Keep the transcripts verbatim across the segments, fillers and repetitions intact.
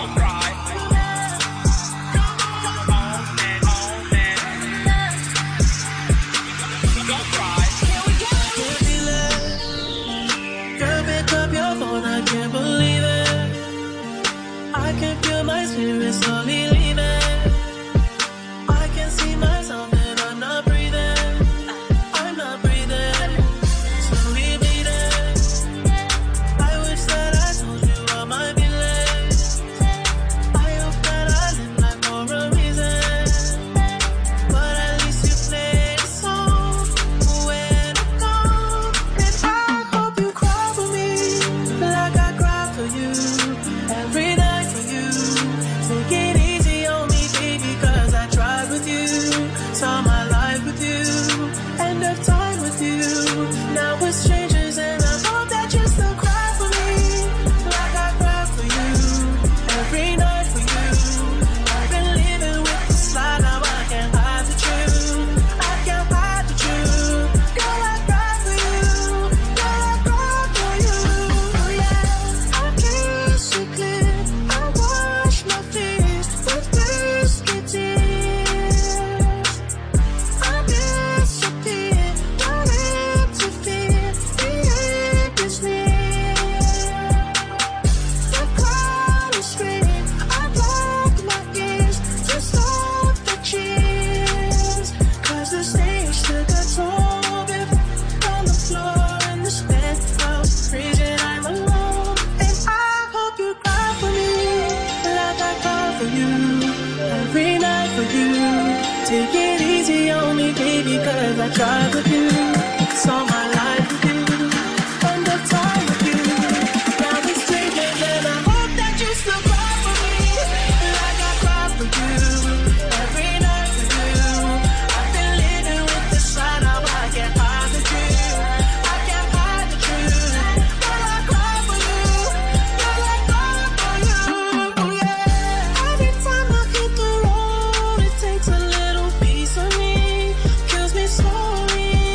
Sorry.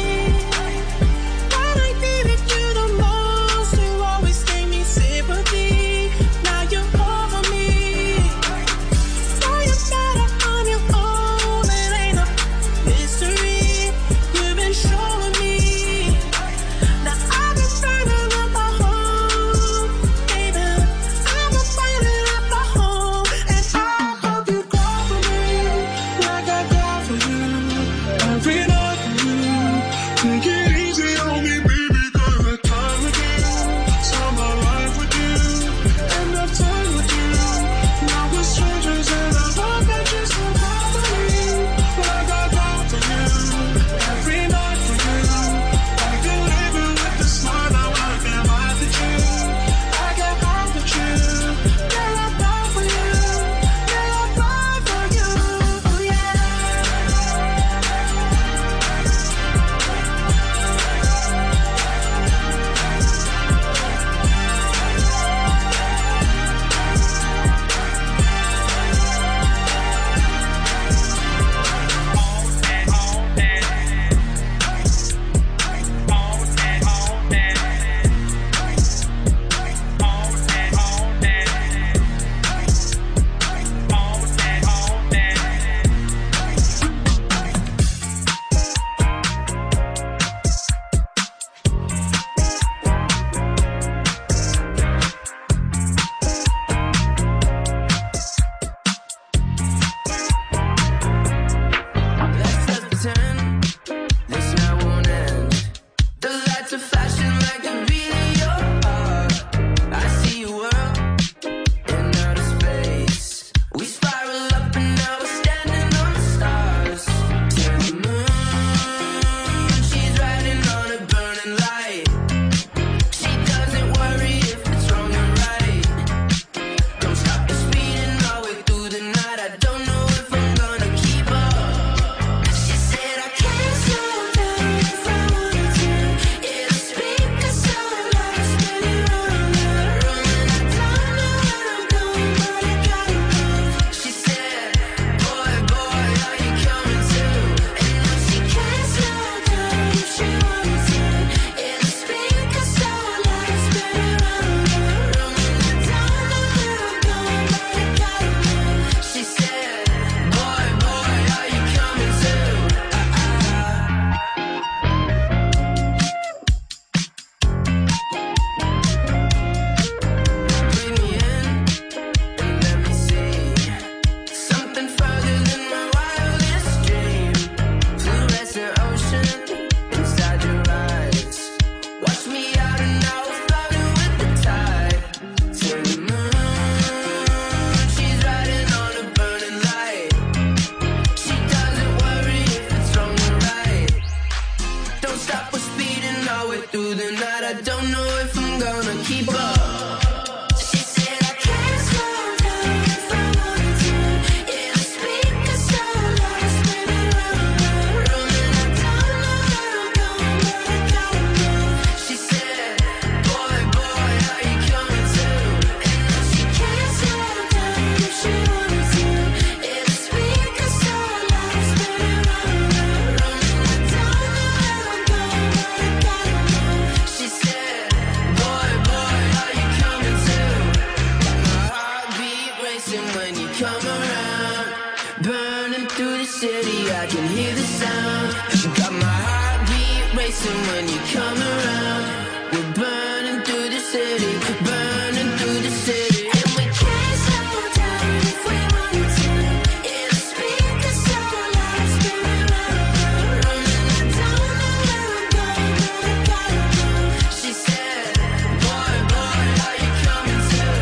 racing when you come around. Burning through the city, I can hear the sound. You got my heartbeat racing when you come around. We're burning through the city, burning through the city. And we can't slow down if we wanted to. Yeah, the speakers so loud, spinning round, round. And I don't know where I'm going, but I gotta go. She said, boy, boy, are you coming too?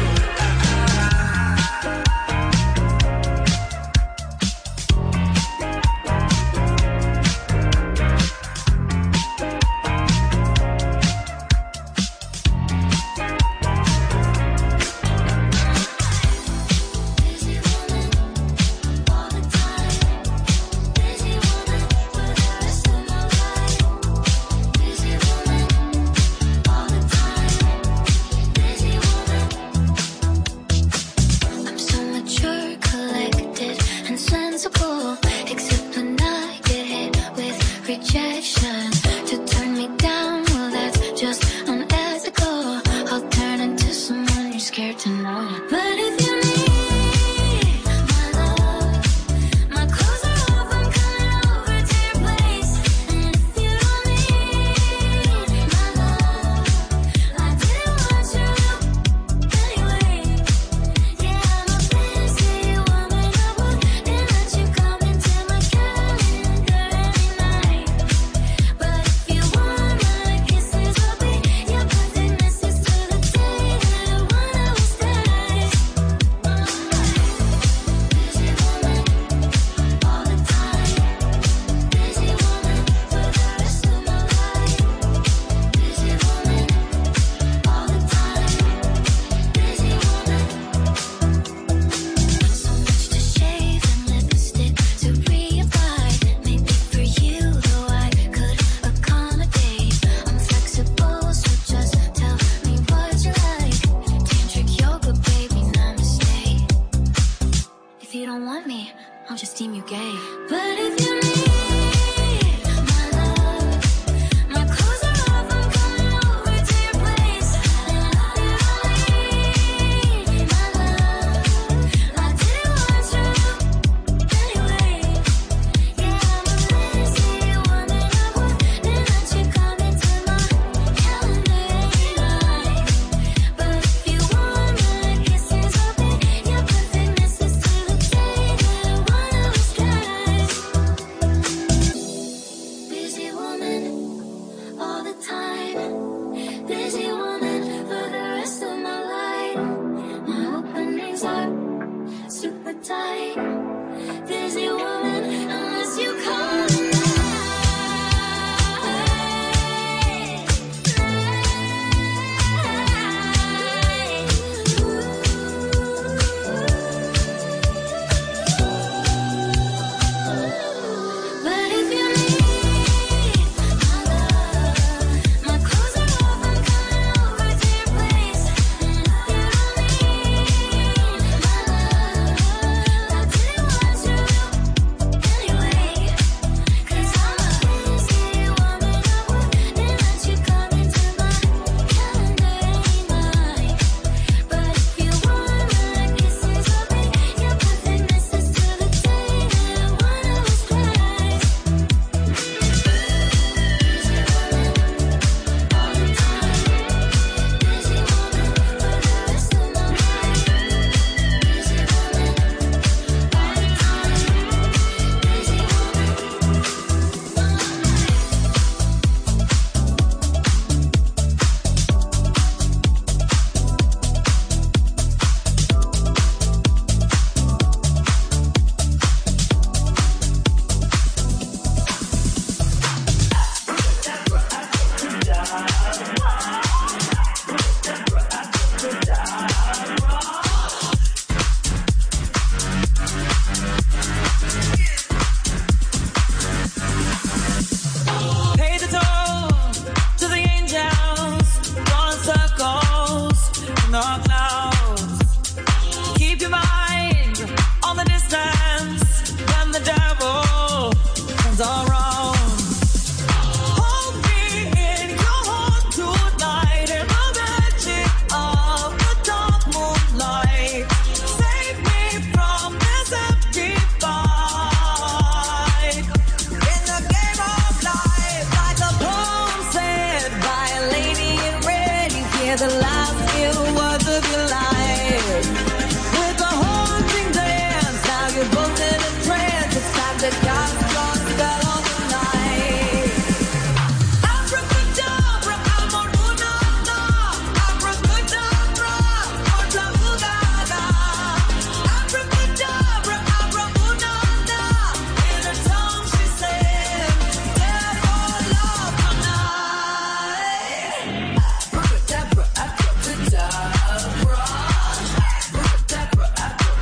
I'm so mature, collected, and sensible. Except when I get hit with rejection. To turn me down, well that's just unethical. I'll turn into someone you're scared to know. But if you need my love, my clothes are off, I'm coming over to your place. And if you don't need my love, I didn't want you anyway. Yeah, I'm a busy woman, I wouldn't let you come into my calendar any night. But if you want my kisses, I'll be your perfect missus to the day that I wanna was dead. Busy woman, all the time. Busy woman, for the rest of my life. Busy woman, all the time. Busy woman. So much to shave and lipstick to reapply. Maybe for you, though I could accommodate. I'm flexible, so just tell me what you like. Tantric yoga, baby, namaste. If you don't want me, I'll just deem you gay. But if you need my love, my clothes are off, I'm coming over to your place. And if you don't need my love, I didn't want you anyway. Yeah, I'm a lazy woman, I wouldn't let you come into my calendar any night. But if you want my kisses, I'll be your perfect missus to the day that I wanna was dead.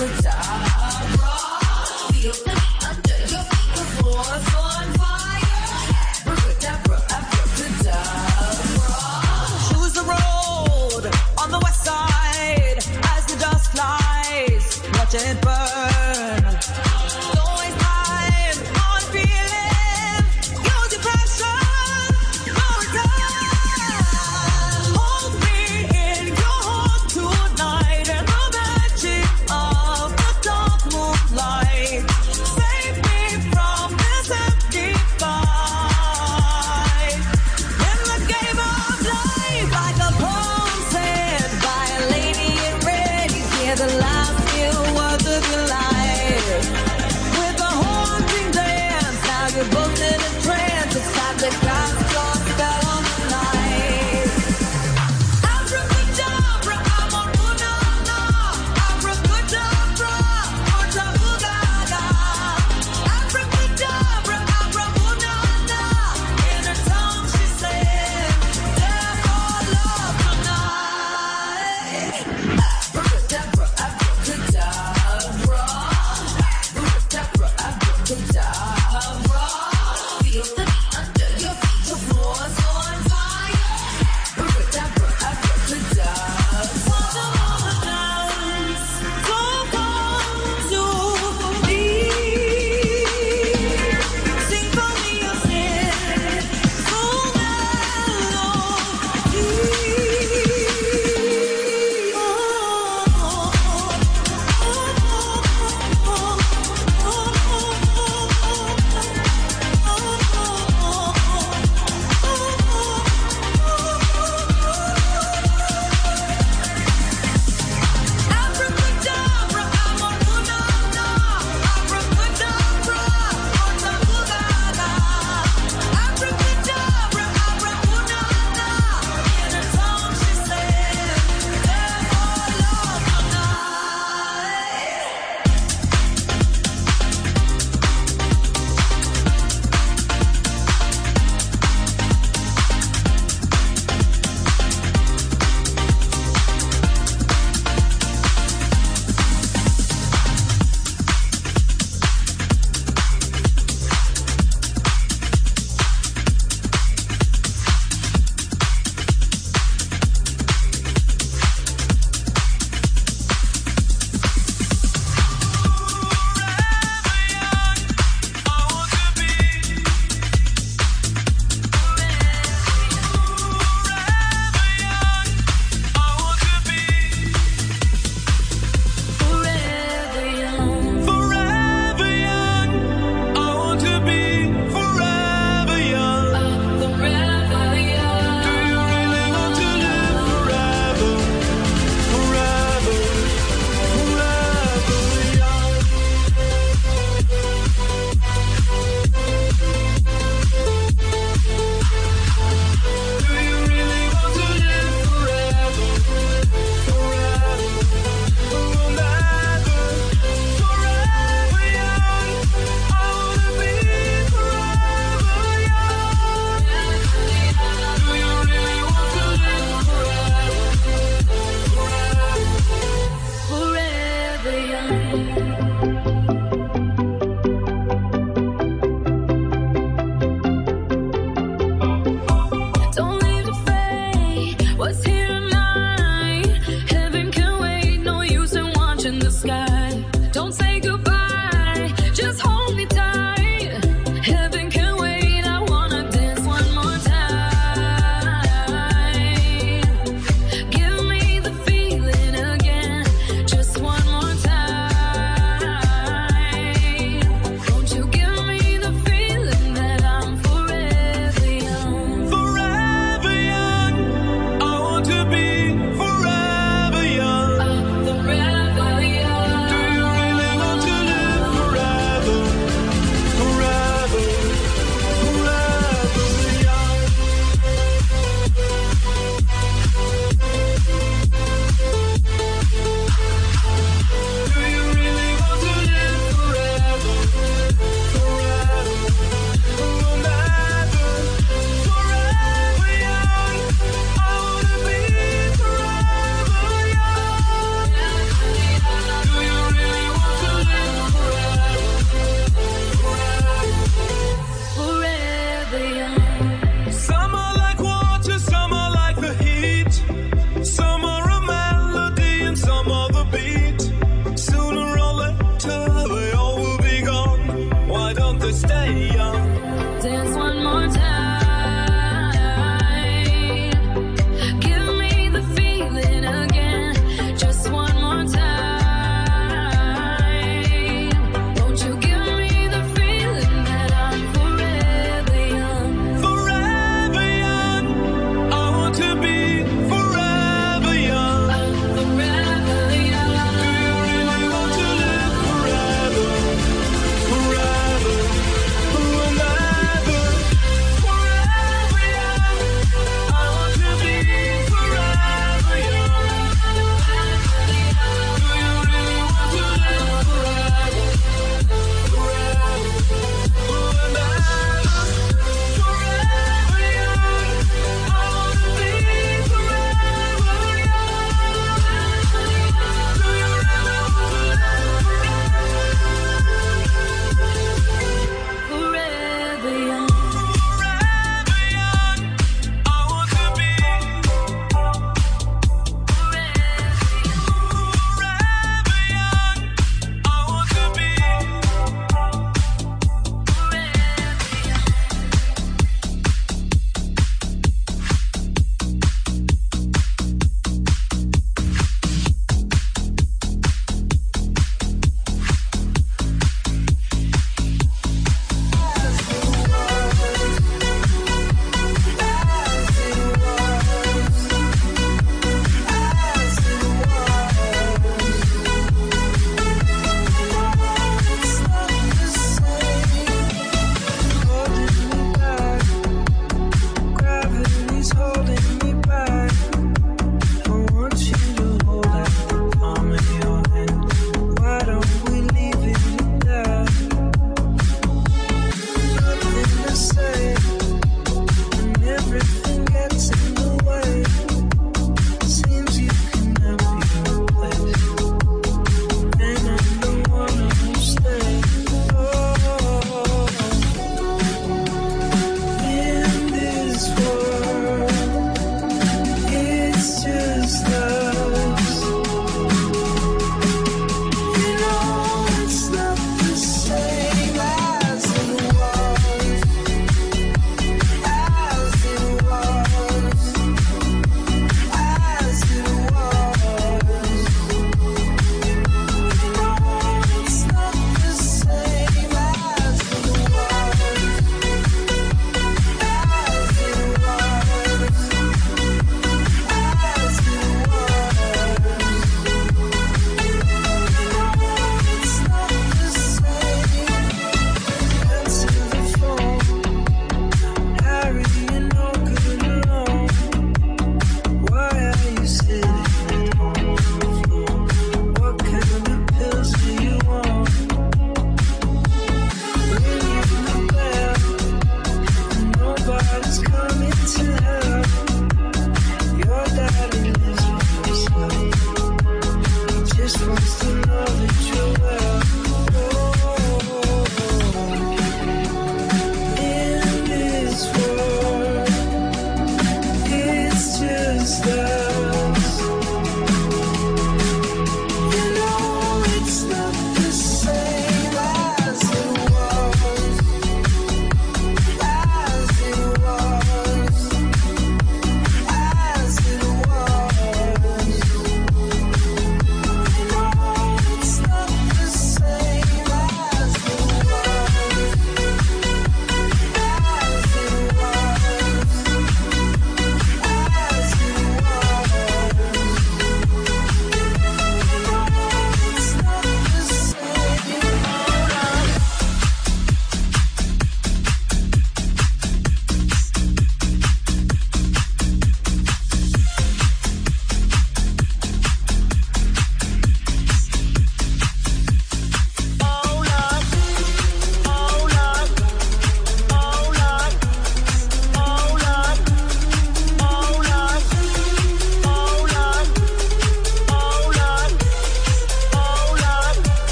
To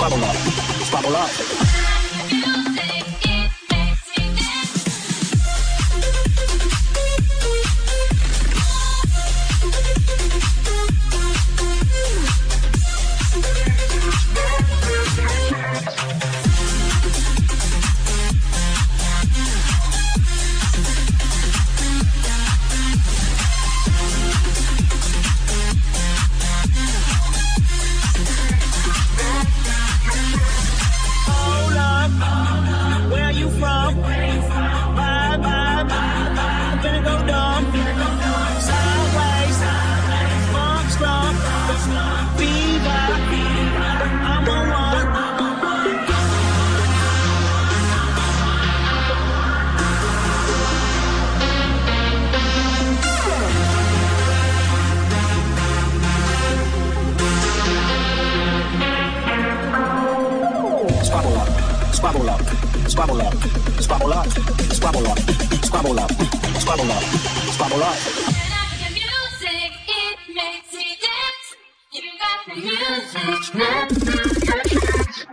Squabble up, squabble up. Squabble up, squabble up, squabble up, squabble up, squabble up, squabble up, squabble up. The music, it makes me dance. You got the music.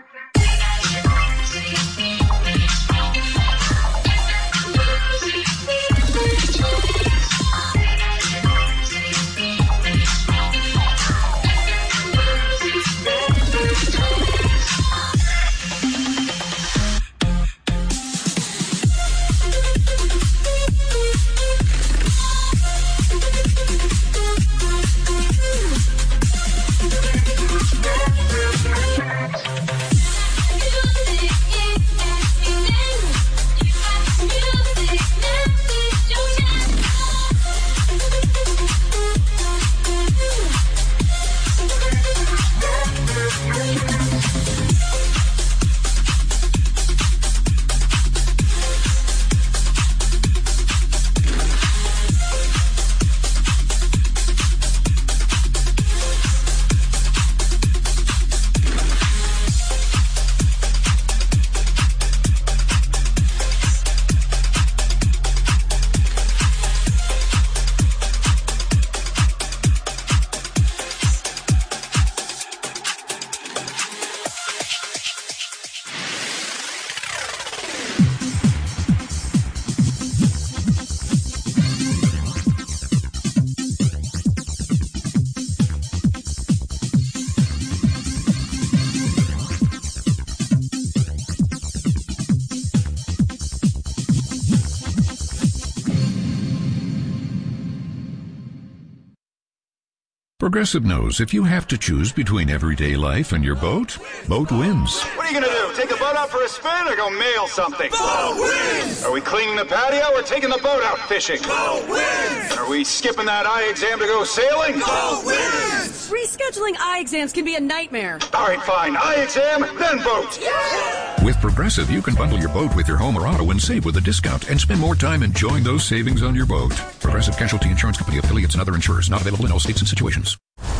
Progressive knows if you have to choose between everyday life and your boat, boat wins. What are you going to do? Take the boat out for a spin or go mail something? Boat wins! Are we cleaning the patio or taking the boat out fishing? Boat wins! Are we skipping that eye exam to go sailing? Boat wins! Rescheduling eye exams can be a nightmare. All right, fine. Eye exam, then boat. Yeah! With Progressive, you can bundle your boat with your home or auto and save with a discount and spend more time enjoying those savings on your boat. Progressive Casualty Insurance Company, affiliates, and other insurers. Not available in all states and situations.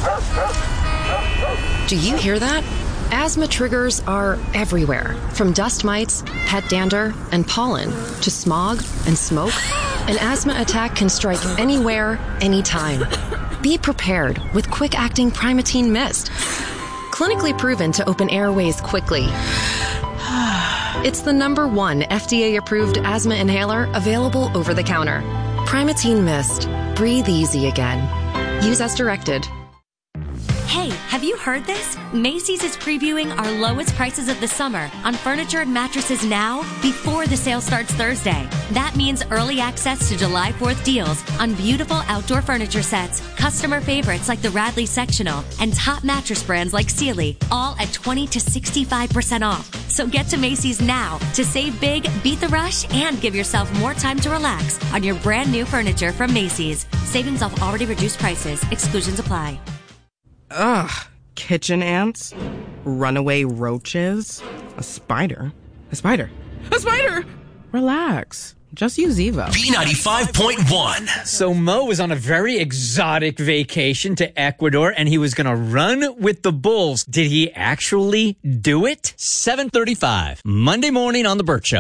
Do you hear that? Asthma triggers are everywhere, from dust mites, pet dander, and pollen, to smog and smoke. An asthma attack can strike anywhere, anytime. Be prepared with quick-acting Primatene Mist. Clinically proven to open airways quickly. It's the number one F D A-approved asthma inhaler available over the counter. Primatene Mist. Breathe easy again. Use as directed. Hey, have you heard this? Macy's is previewing our lowest prices of the summer on furniture and mattresses now before the sale starts Thursday. That means early access to July fourth deals on beautiful outdoor furniture sets, customer favorites like the Radley Sectional, and top mattress brands like Sealy, all at twenty to sixty-five percent off. So get to Macy's now to save big, beat the rush, and give yourself more time to relax on your brand new furniture from Macy's. Savings off already reduced prices. Exclusions apply. Ugh, kitchen ants, runaway roaches, a spider, a spider, a spider! Relax, just use Evo. B ninety-five point one. So Mo was on a very exotic vacation to Ecuador and he was going to run with the bulls. Did he actually do it? seven thirty-five, Monday morning on The Burt Show.